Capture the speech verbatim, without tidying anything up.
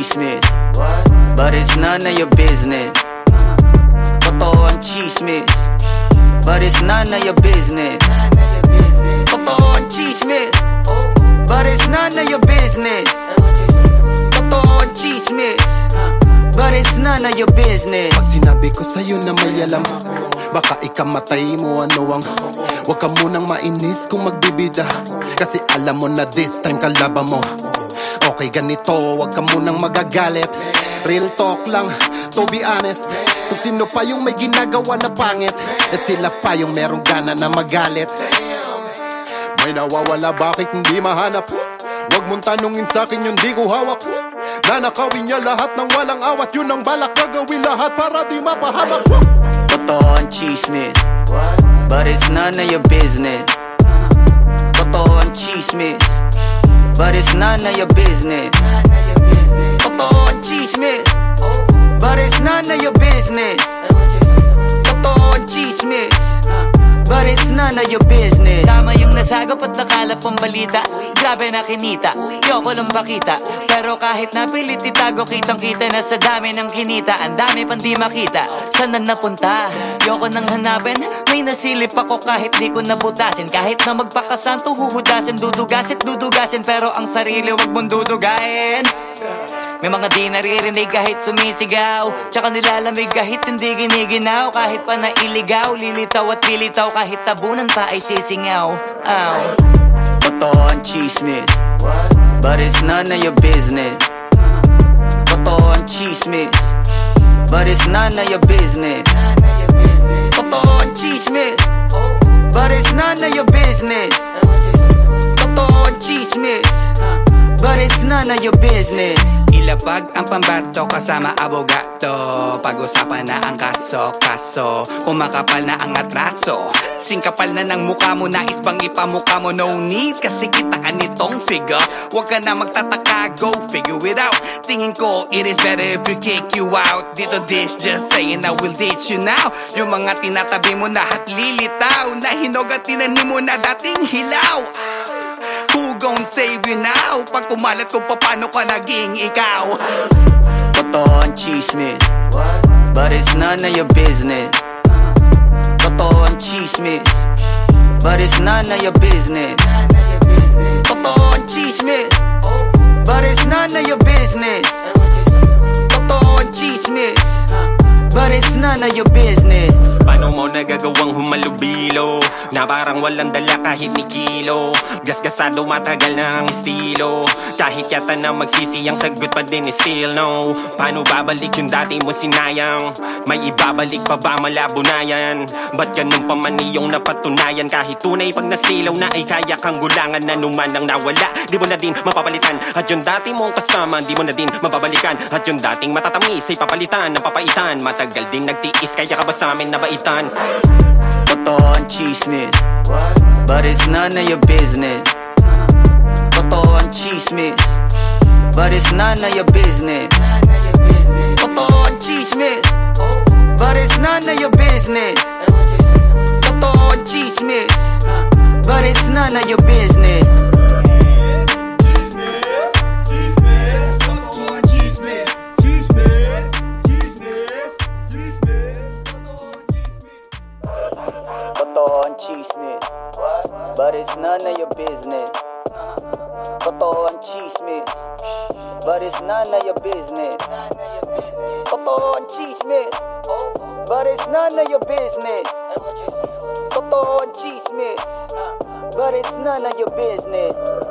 chismis, but it's none of your business. Totoo ang chismis, but it's none of your business. Totoo ang chismis, but it's none of your business. Totoo ang chismis, but it's none of your business. Pag sinabi ko sa'yo na may alam, baka ikamatay mo ano ang huwag ka munang mainis kung magbibida, kasi alam mo na this time kalaban mo. Okay ganito, huwag ka munang magagalit. Real talk lang, to be honest. Kung sino pa yung may ginagawa na pangit, at sila pa yung merong gana na magalit. May nawawala, bakit hindi mahanap? Huwag mong tanungin sa'kin yung di ko hawak. Nanakawin niya lahat ng walang awat. Yun ang balak, gagawin lahat para di mapahamak. Totoo ang chismis, but it's none of your business. Totoo ang chismis, but it's none of your business. Totoo ang chismis, but it's none of your business. Totoo ang chismis, but it's none of your business. Tama yung nasagap at nakalap ang balita. Grabe na kinita, yoko lang pakita. Pero kahit napilit itago, kitang kita na sa dami ng kinita. Ang dami pang di makita, saan na napunta? Yoko nang hanapin, may nasilip ako kahit di ko nabutasin. Kahit na magpakasanto, huhudasin, dudugasin, dudugasin. Pero ang sarili wag mong dudugain. May mga di naririnig kahit sumisigaw, tsaka nilalamig kahit hindi giniginaw. Kahit pa nailigaw, lilitaw at lilitaw, kahit tabunan pa ay sisingaw. Ow. Totoo ang chismis, but it's none of your business. Totoo ang chismis, but it's none of your business. Totoo ang chismis, but it's none of your business. Totoo ang chismis, but it's none of your business. Ilapag ang pambato kasama abogado, pag-usapan na ang kaso-kaso, kumakapal na ang atraso. Singkapal na ng mukha mo, nais bang ipamukha mo? No need, kasi kita ka nitong figure. Huwag ka na magtataka, go figure it out. Tingin ko, it is better if we kick you out. Dito dish, just saying I will ditch you now. Yung mga tinatabi mo na at lilitaw, na hinog at tinanim mo na dating hilaw. Who gon' save you now? Pag kumalat ko, paano ka naging ikaw? Totoo ang chismis, but it's none of your business. Totoo ang chismis, but it's none of your business. Totoo ang chismis, but it's none of your business. Totoo ang chismis, but it's none of your business. Paano mo nagagawang humalubilo na parang walang dala kahit ni kilo? Gasgasado matagal na ang estilo, kahit yata na magsisiyang sagot pa din is still no. Paano babalik yung dati mo sinayang? May ibabalik pa ba malabo na yan? Ba't ganun pa man iyong napatunayan? Kahit tunay pag nasilaw na ay kaya kang gulangan, na numan ang nawala di mo na din mapapalitan. At yung dati mong kasama di mo na din mababalikan. At yung dating matatamis ay papalitan ng papaitan. Matagal din nagtiis kaya ka ba sa amin nabaitan? Totoo ang chismis, but it's none of your business. Totoo ang chismis, but it's none of your business. Totoo ang chismis, but it's none of your business. Totoo ang chismis, but it's none of your business. Totoo ang chismis, but it's none of your business. Totoo ang chismis, but it's none of your business. Totoo ang chismis, but it's none of your business. Totoo ang chismis, but it's none of your business.